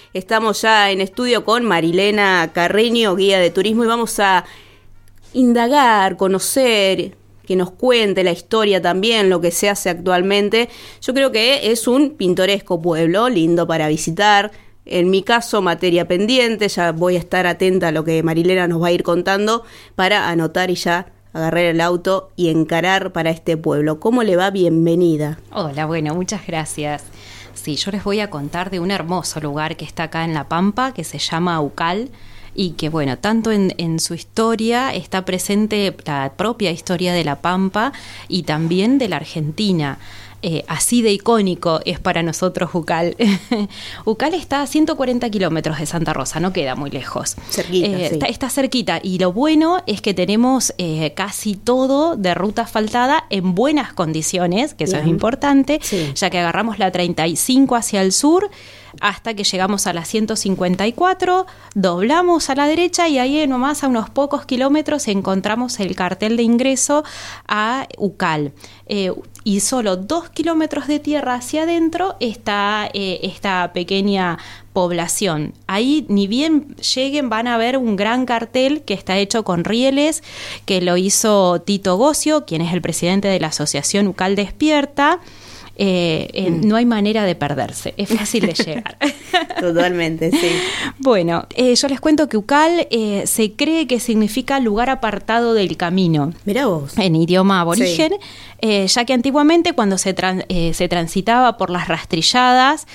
Estamos ya en estudio con Marilena Carreño, guía de turismo, y vamos a indagar, conocer, que nos cuente la historia también, lo que se hace actualmente. Yo creo que es un pintoresco pueblo, lindo para visitar. En mi caso, materia pendiente, ya voy a estar atenta a lo que Marilena nos va a ir contando para anotar y ya agarrar el auto y encarar para este pueblo. ¿Cómo le va? Bienvenida. Hola, bueno, muchas gracias. Sí, yo les voy a contar de un hermoso lugar que está acá en La Pampa, que se llama Ucal, y que, bueno, tanto en su historia está presente la propia historia de La Pampa y también de la Argentina. Así de icónico es para nosotros Ucal. Ucal está a 140 kilómetros de Santa Rosa, no queda muy lejos. Cerquita, sí. Está cerquita, y lo bueno es que tenemos casi todo de ruta asfaltada en buenas condiciones, que eso es importante, sí, ya que agarramos la 35 hacia el sur hasta que llegamos a la 154, doblamos a la derecha y ahí nomás a unos pocos kilómetros encontramos el cartel de ingreso a Ucal. Y solo 2 kilómetros de tierra hacia adentro está esta pequeña población. Ahí, ni bien lleguen, van a ver un gran cartel que está hecho con rieles, que lo hizo Tito Gocio, quien es el presidente de la asociación Ucal Despierta. No hay manera de perderse, es fácil de llegar. Totalmente, sí. Bueno, yo les cuento que Ucal se cree que significa lugar apartado del camino. Mirá vos. En idioma aborigen, sí. Ya que antiguamente cuando se transitaba por las rastrilladas,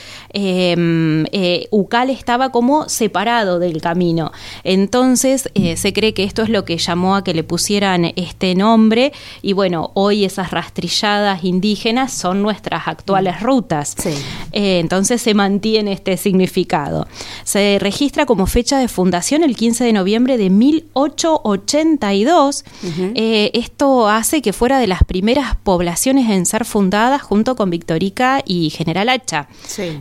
Ucal estaba como separado del camino. Entonces se cree que esto es lo que llamó a que le pusieran este nombre, y bueno, hoy esas rastrilladas indígenas son nuestras actuales rutas. Sí. Entonces se mantiene este significado. Se registra como fecha de fundación el 15 de noviembre de 1882. Esto hace que fuera de las primeras poblaciones en ser fundadas junto con Victorica y General Hacha. Sí.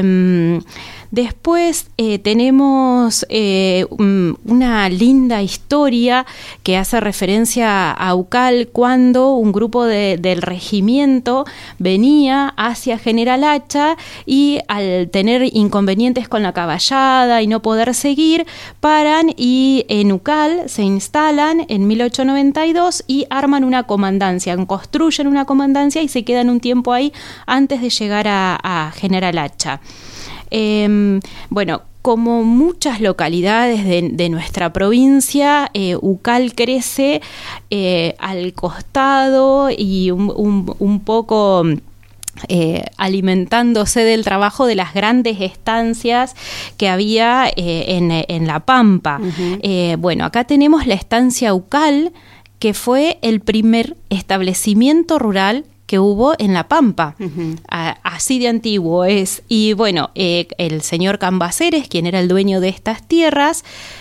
Después tenemos una linda historia que hace referencia a Ucal cuando un grupo del regimiento venía hacia General Hacha y al tener inconvenientes con la caballada y no poder seguir, paran y en Ucal se instalan en 1892 y arman una comandancia, construyen una comandancia y se quedan un tiempo ahí antes de llegar a General Hacha. Bueno, como muchas localidades de nuestra provincia, Ucal crece al costado y un poco alimentándose del trabajo de las grandes estancias que había en La Pampa. Bueno, acá tenemos la estancia Ucal, que fue el primer establecimiento rural que hubo en La Pampa. Así de antiguo es. Y bueno, el señor Cambaceres, quien era el dueño de estas tierras,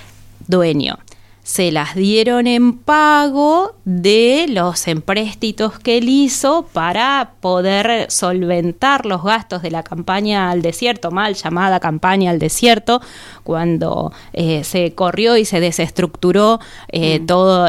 se las dieron en pago de los empréstitos que él hizo para poder solventar los gastos de la campaña al desierto, mal llamada campaña al desierto, cuando se corrió y se desestructuró toda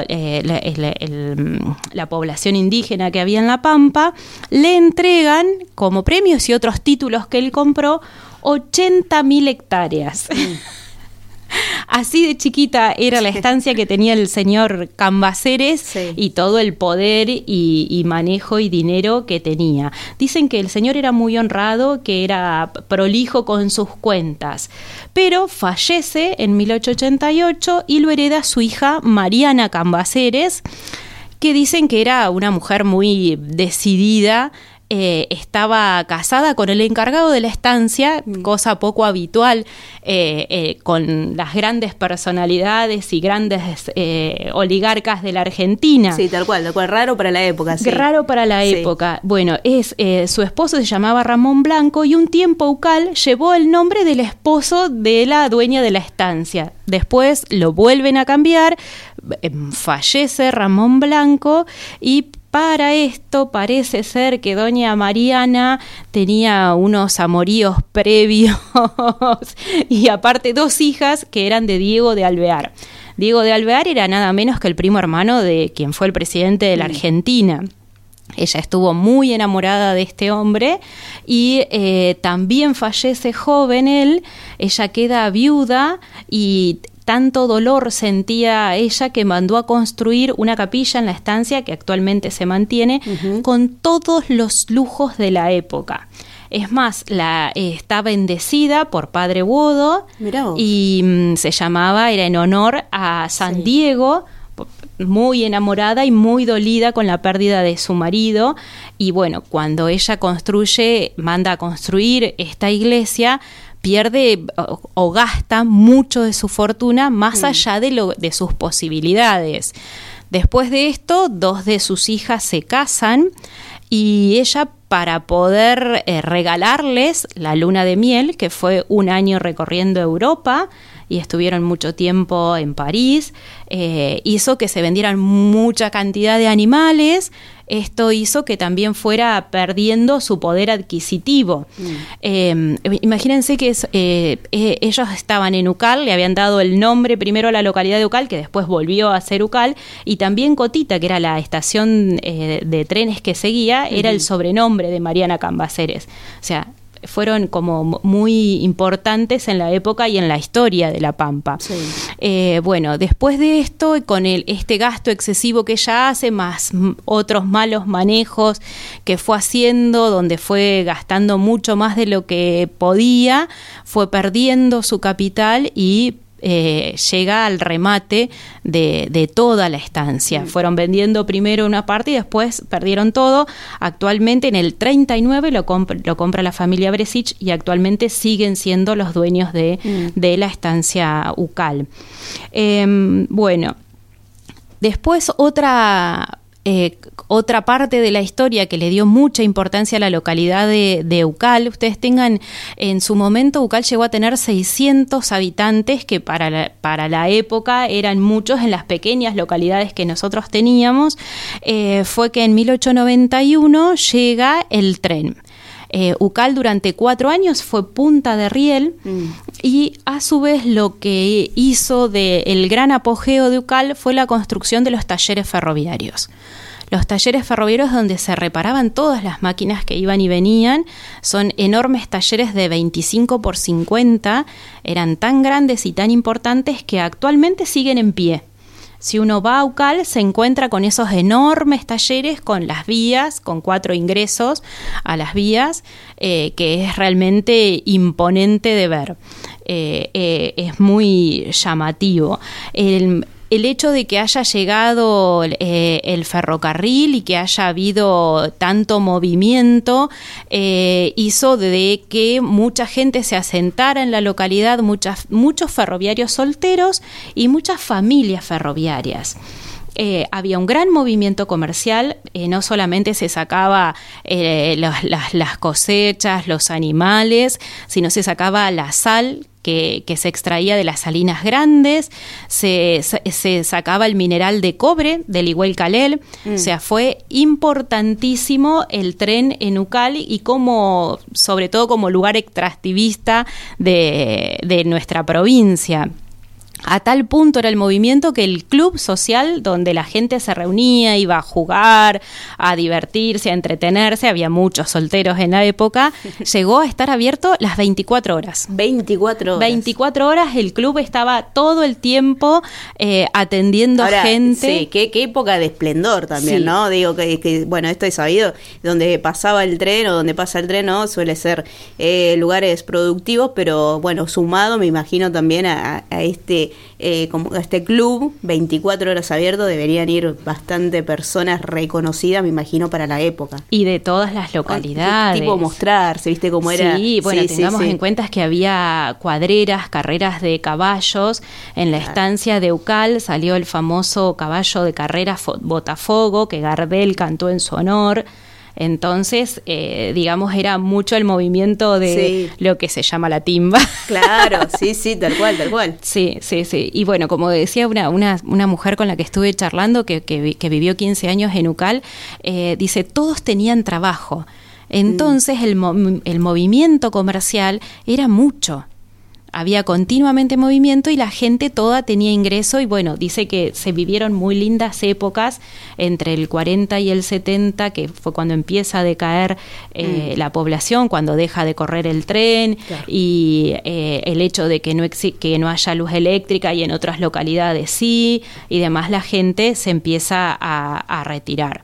la población indígena que había en La Pampa. Le entregan como premios y otros títulos que él compró 80.000 hectáreas. Así de chiquita era la estancia que tenía el señor Cambaceres, sí, y todo el poder y manejo y dinero que tenía. Dicen que el señor era muy honrado, que era prolijo con sus cuentas, pero fallece en 1888 y lo hereda su hija Mariana Cambaceres, que dicen que era una mujer muy decidida. Estaba casada con el encargado de la estancia, cosa poco habitual con las grandes personalidades y grandes oligarcas de la Argentina. Sí, tal cual, raro para la época. Sí. Raro para la época. Bueno, su esposo se llamaba Ramón Blanco y un tiempo Ucal llevó el nombre del esposo de la dueña de la estancia. Después lo vuelven a cambiar, fallece Ramón Blanco y para esto parece ser que doña Mariana tenía unos amoríos previos y aparte 2 hijas que eran de Diego de Alvear. Diego de Alvear era nada menos que el primo hermano de quien fue el presidente de la Argentina. Ella estuvo muy enamorada de este hombre y también fallece joven él. Ella queda viuda y tanto dolor sentía ella que mandó a construir una capilla en la estancia que actualmente se mantiene, con todos los lujos de la época. Es más, está bendecida por Padre Bodo y era en honor a San Diego, muy enamorada y muy dolida con la pérdida de su marido. Y bueno, cuando ella manda a construir esta iglesia, pierde o gasta mucho de su fortuna más allá de sus posibilidades. Después de esto, 2 de sus hijas se casan y ella, para poder regalarles la luna de miel, que fue un año recorriendo Europa y estuvieron mucho tiempo en París, hizo que se vendieran mucha cantidad de animales. Esto hizo que también fuera perdiendo su poder adquisitivo. Imagínense que ellos estaban en Ucal, le habían dado el nombre primero a la localidad de Ucal, que después volvió a ser Ucal, y también Cotita, que era la estación de trenes que seguía, era el sobrenombre de Mariana Cambaceres. O sea, fueron como muy importantes en la época y en la historia de La Pampa. Sí. Bueno, después de esto, con este gasto excesivo que ella hace, más otros malos manejos que fue haciendo, donde fue gastando mucho más de lo que podía, fue perdiendo su capital y llega al remate de toda la estancia. Fueron vendiendo primero una parte y después perdieron todo. Actualmente en el 39 lo compra la familia Bresich y actualmente siguen siendo los dueños de la estancia Ucal. Bueno, después otra parte de la historia que le dio mucha importancia a la localidad de Ucal. Ustedes tengan, en su momento Ucal llegó a tener 600 habitantes, que para la época eran muchos en las pequeñas localidades que nosotros teníamos. Fue que en 1891 llega el tren. Ucal durante 4 años fue punta de riel y a su vez lo que hizo el gran apogeo de Ucal fue la construcción de los talleres ferroviarios. Los talleres ferroviarios, donde se reparaban todas las máquinas que iban y venían, son enormes talleres de 25 por 50, eran tan grandes y tan importantes que actualmente siguen en pie. Si uno va a Ucal, se encuentra con esos enormes talleres, con las vías, con 4 ingresos a las vías, que es realmente imponente de ver. Es muy llamativo. El hecho de que haya llegado el ferrocarril y que haya habido tanto movimiento hizo de que mucha gente se asentara en la localidad, muchos ferroviarios solteros y muchas familias ferroviarias. Había un gran movimiento comercial, no solamente se sacaba las cosechas, los animales, sino se sacaba la sal que se extraía de las salinas grandes, se sacaba el mineral de cobre del Iguel Calel. O sea, fue importantísimo el tren en Ucal y sobre todo como lugar extractivista de nuestra provincia. A tal punto era el movimiento que el club social donde la gente se reunía, iba a jugar, a divertirse, a entretenerse, había muchos solteros en la época, llegó a estar abierto las 24 horas. 24 horas. 24 horas, el club estaba todo el tiempo atendiendo a gente. Sí, qué época de esplendor también, sí. ¿no? Digo que, bueno, esto es sabido, donde pasaba el tren o donde pasa el tren, ¿no? Suele ser lugares productivos, pero bueno, sumado me imagino también a como este club, 24 horas abierto, deberían ir bastante personas reconocidas, me imagino, para la época. Y de todas las localidades. Tipo mostrarse, ¿viste cómo era? Sí, bueno, tengamos en cuenta que había cuadreras, carreras de caballos. En la estancia de Ucal salió el famoso caballo de carrera Botafogo, que Gardel cantó en su honor. Entonces, digamos, era mucho el movimiento de lo que se llama la timba. Claro, sí, tal cual. Sí. Y bueno, como decía una mujer con la que estuve charlando, que vivió 15 años en Ucal, dice, todos tenían trabajo. Entonces, el movimiento comercial era mucho. había continuamente movimiento y la gente toda tenía ingreso y bueno, dice que se vivieron muy lindas épocas entre el 40 y el 70, que fue cuando empieza a decaer la población, cuando deja de correr el tren, claro. Y el hecho de que no haya luz eléctrica y en otras localidades sí, y demás, la gente se empieza a retirar.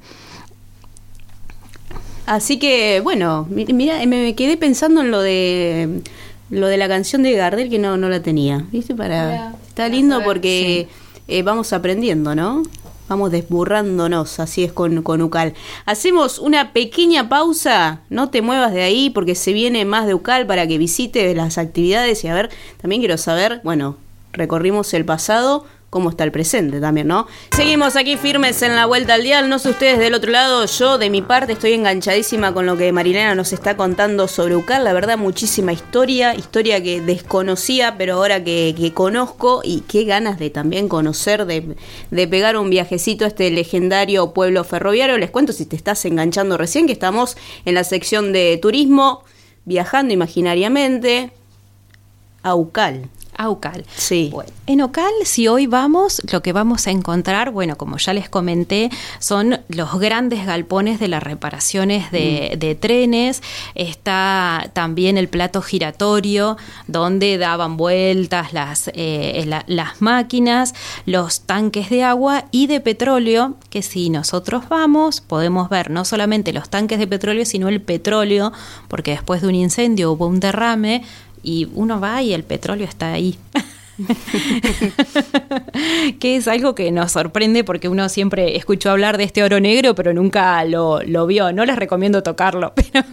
Así que, bueno, mira, me quedé pensando en lo de la canción de Gardel, que no la tenía, ¿viste? Está lindo porque sí. Vamos aprendiendo, ¿no? Vamos desburrándonos, así es con UCAL. Hacemos una pequeña pausa, no te muevas de ahí porque se viene más de UCAL para que visites las actividades y a ver, también quiero saber, bueno, recorrimos el pasado, cómo está el presente también, ¿no? Seguimos aquí firmes en la vuelta al dial, no sé ustedes del otro lado, yo de mi parte estoy enganchadísima con lo que Marilena nos está contando sobre UCAL, la verdad muchísima historia que desconocía, pero ahora que conozco y qué ganas de también conocer, de pegar un viajecito a este legendario pueblo ferroviario. Les cuento, si te estás enganchando recién, que estamos en la sección de turismo, viajando imaginariamente a UCAL. A UCAL. Sí. Bueno, en UCAL, si hoy vamos, lo que vamos a encontrar, bueno, como ya les comenté, son los grandes galpones de las reparaciones de trenes. Está también el plato giratorio, donde daban vueltas las máquinas, los tanques de agua y de petróleo, que si nosotros vamos, podemos ver no solamente los tanques de petróleo, sino el petróleo, porque después de un incendio hubo un derrame, y uno va y el petróleo está ahí. Que es algo que nos sorprende porque uno siempre escuchó hablar de este oro negro, pero nunca lo vio. No les recomiendo tocarlo,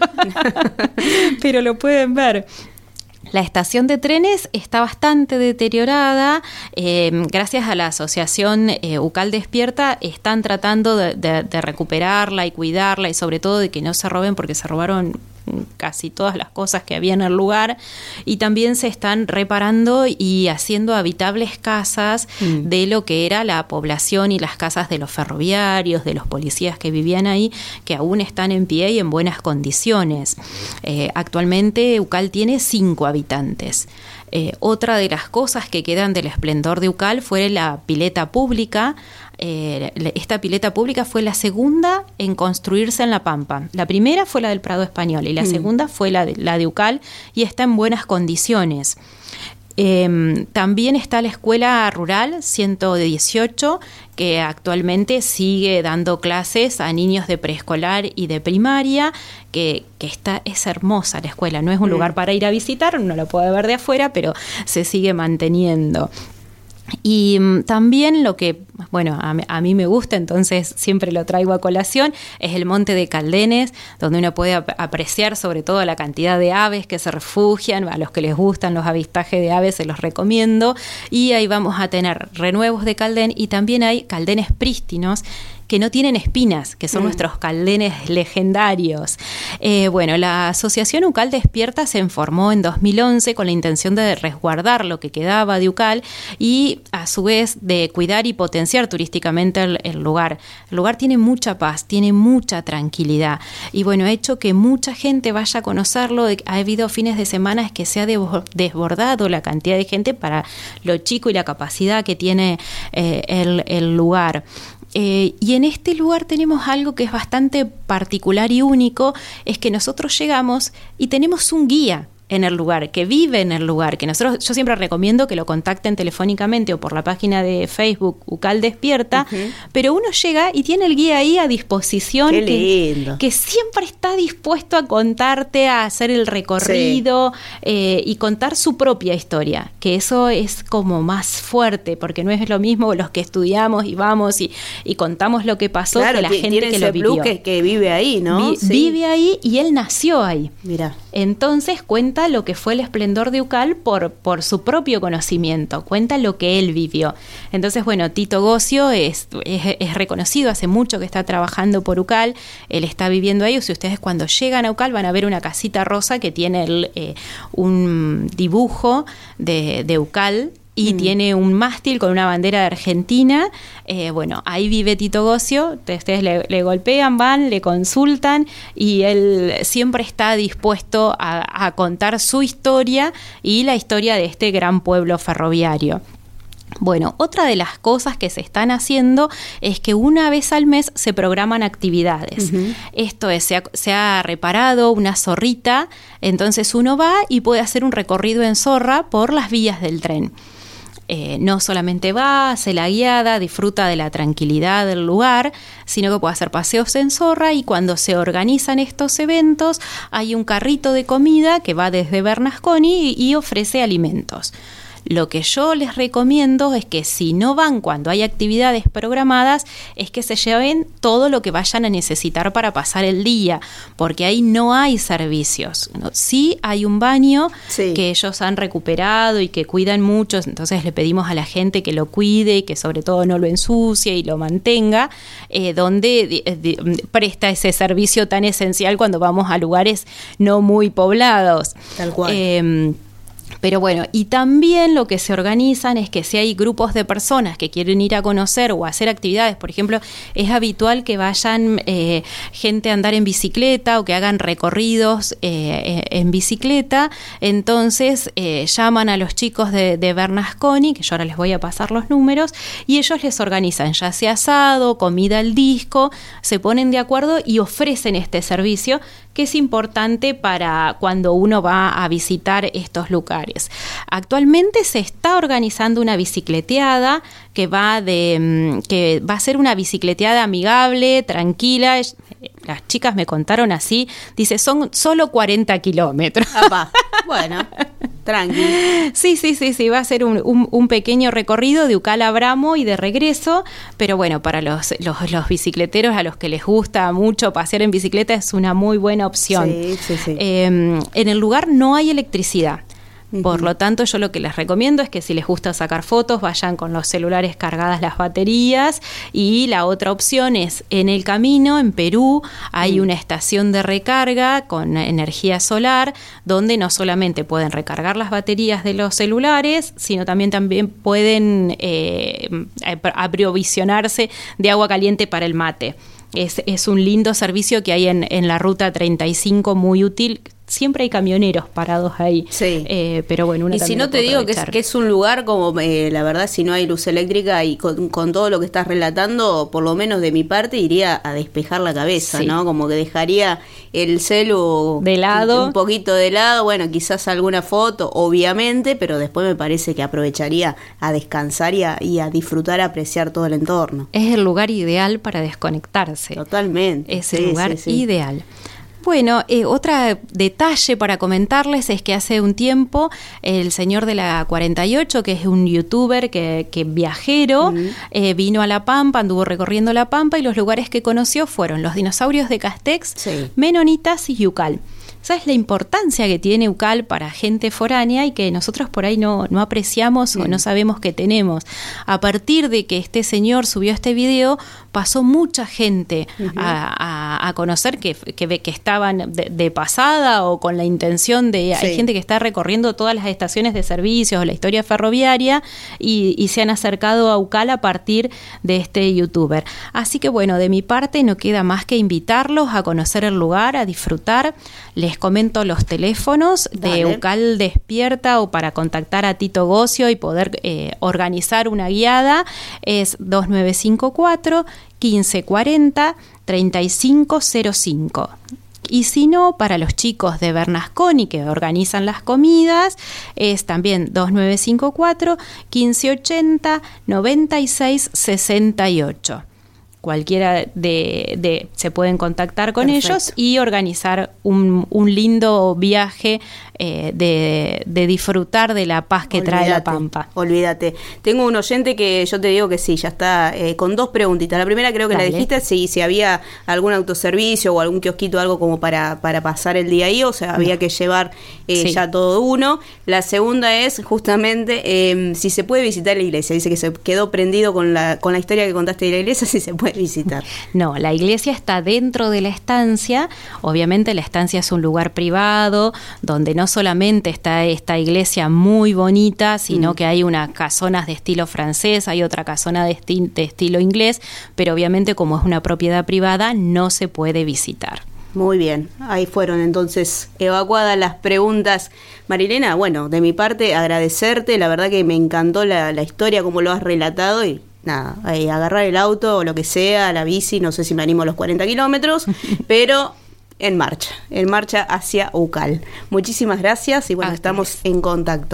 pero lo pueden ver. La estación de trenes está bastante deteriorada. Gracias a la asociación UCAL Despierta están tratando de recuperarla y cuidarla, y sobre todo de que no se roben, porque se robaron casi todas las cosas que había en el lugar, y también se están reparando y haciendo habitables casas de lo que era la población y las casas de los ferroviarios, de los policías que vivían ahí, que aún están en pie y en buenas condiciones. Actualmente UCAL tiene 5 habitantes. Otra de las cosas que quedan del esplendor de UCAL fue la pileta pública. Esta pileta pública fue la segunda en construirse en La Pampa. La primera fue la del Prado Español y la segunda fue la de UCAL, y está en buenas condiciones. También está la Escuela Rural 118, que actualmente sigue dando clases a niños de preescolar y de primaria, que es hermosa la escuela. No es un lugar para ir a visitar, uno lo puede ver de afuera, pero se sigue manteniendo. Y también lo que, bueno, a mí me gusta, entonces siempre lo traigo a colación, es el Monte de Caldenes, donde uno puede apreciar sobre todo la cantidad de aves que se refugian. A los que les gustan los avistajes de aves se los recomiendo, y ahí vamos a tener renuevos de caldén, y también hay caldenes prístinos que no tienen espinas, que son nuestros caldenes legendarios. Bueno, la Asociación UCAL Despierta se formó en 2011 con la intención de resguardar lo que quedaba de UCAL y a su vez de cuidar y potenciar turísticamente el lugar. El lugar tiene mucha paz, tiene mucha tranquilidad, y bueno, ha hecho que mucha gente vaya a conocerlo. Ha habido fines de semana que se ha desbordado la cantidad de gente para lo chico y la capacidad que tiene el lugar. Y en este lugar tenemos algo que es bastante particular y único, es que nosotros llegamos y tenemos un guía en el lugar, que vive en el lugar, que yo siempre recomiendo que lo contacten telefónicamente o por la página de Facebook UCAL Despierta, pero uno llega y tiene el guía ahí a disposición. Qué lindo. Que siempre está dispuesto a contarte, a hacer el recorrido, y contar su propia historia, que eso es como más fuerte, porque no es lo mismo los que estudiamos y vamos y contamos lo que pasó, claro, que la gente que lo vivió. Que vive ahí, ¿no? Vive ahí y él nació ahí. Mira. Entonces cuenta lo que fue el esplendor de UCAL por su propio conocimiento, cuenta lo que él vivió. Entonces, bueno, Tito Gocio es reconocido, hace mucho que está trabajando por UCAL, él está viviendo ahí. Si ustedes cuando llegan a UCAL van a ver una casita rosa que tiene un dibujo de UCAL, y tiene un mástil con una bandera de Argentina. Bueno, ahí vive Tito Gocio. Ustedes le golpean, van, le consultan y él siempre está dispuesto a contar su historia y la historia de este gran pueblo ferroviario. Bueno, otra de las cosas que se están haciendo es que una vez al mes se programan actividades. Esto es, se ha reparado una zorrita, entonces uno va y puede hacer un recorrido en zorra por las vías del tren. No solamente va, hace la guiada, disfruta de la tranquilidad del lugar, sino que puede hacer paseos en zorra, y cuando se organizan estos eventos hay un carrito de comida que va desde Bernasconi y ofrece alimentos. Lo que yo les recomiendo es que si no van cuando hay actividades programadas, es que se lleven todo lo que vayan a necesitar para pasar el día, porque ahí no hay servicios. Sí hay un baño que ellos han recuperado y que cuidan mucho, entonces le pedimos a la gente que lo cuide y que sobre todo no lo ensucie y lo mantenga, donde presta ese servicio tan esencial cuando vamos a lugares no muy poblados. Tal cual. Pero bueno, y también lo que se organizan es que si hay grupos de personas que quieren ir a conocer o a hacer actividades, por ejemplo, es habitual que vayan gente a andar en bicicleta o que hagan recorridos en bicicleta, entonces llaman a los chicos de Bernasconi, que yo ahora les voy a pasar los números, y ellos les organizan ya sea asado, comida al disco, se ponen de acuerdo y ofrecen este servicio, que es importante para cuando uno va a visitar estos lugares. Actualmente se está organizando una bicicleteada que va a ser una bicicleteada amigable, tranquila. Las chicas me contaron así, dice, son solo 40 kilómetros. Apá. Bueno, tranqui. Sí, va a ser un pequeño recorrido de Ucala a Bramo y de regreso, pero bueno, para los bicicleteros a los que les gusta mucho pasear en bicicleta es una muy buena opción. Sí. En el lugar no hay electricidad. Por lo tanto, yo lo que les recomiendo es que si les gusta sacar fotos, vayan con los celulares cargadas las baterías. Y la otra opción es, en el camino, en Perú, hay una estación de recarga con energía solar, donde no solamente pueden recargar las baterías de los celulares, sino también pueden aprovisionarse de agua caliente para el mate. Es un lindo servicio que hay en la ruta 35, muy útil. Siempre hay camioneros parados ahí. Sí. Pero bueno, y si no te digo que es un lugar como, la verdad, si no hay luz eléctrica y con todo lo que estás relatando, por lo menos de mi parte, iría a despejar la cabeza, ¿no? Como que dejaría el celu de lado. Un poquito de lado, bueno, quizás alguna foto, obviamente, pero después me parece que aprovecharía a descansar y a disfrutar, a apreciar todo el entorno. Es el lugar ideal para desconectarse. Totalmente. Es el lugar ideal. Bueno, otro detalle para comentarles es que hace un tiempo el señor de la 48, que es un youtuber que viajero, vino a La Pampa, anduvo recorriendo La Pampa, y los lugares que conoció fueron los dinosaurios de Castex, Menonitas y Yucal. ¿Sabes la importancia que tiene Ucal para gente foránea y que nosotros por ahí no apreciamos o no sabemos que tenemos? A partir de que este señor subió este video, pasó mucha gente a conocer que estaban de pasada o con la intención de... Hay gente que está recorriendo todas las estaciones de servicios o la historia ferroviaria y se han acercado a Ucal a partir de este youtuber. Así que bueno, de mi parte no queda más que invitarlos a conocer el lugar, a disfrutar. Les comento los teléfonos de Ucal Despierta o para contactar a Tito Gocio y poder organizar una guiada. Es 2954 1540 3505. Y si no, para los chicos de Bernasconi que organizan las comidas, es también 2954 1580 9668. Cualquiera se pueden contactar con ellos y organizar un lindo viaje de disfrutar de la paz que trae La Pampa. Olvídate. Tengo un oyente que yo te digo que sí, ya está con dos preguntitas. La primera creo que la dijiste, si había algún autoservicio o algún kiosquito, algo como para pasar el día ahí, o sea, había que llevar ya todo uno. La segunda es justamente si se puede visitar la iglesia. Dice que se quedó prendido con la historia que contaste de la iglesia, si se puede puede visitar. No, la iglesia está dentro de la estancia. Obviamente la estancia es un lugar privado donde no solamente está esta iglesia muy bonita, sino que hay unas casonas de estilo francés, hay otra casona de estilo inglés, pero obviamente como es una propiedad privada no se puede visitar. Muy bien, ahí fueron entonces evacuadas las preguntas. Marilena, bueno, de mi parte agradecerte, la verdad que me encantó la historia, como lo has relatado y nada, agarrar el auto o lo que sea, la bici, no sé si me animo a los 40 kilómetros, pero en marcha hacia Ucal. Muchísimas gracias y bueno, estamos en contacto.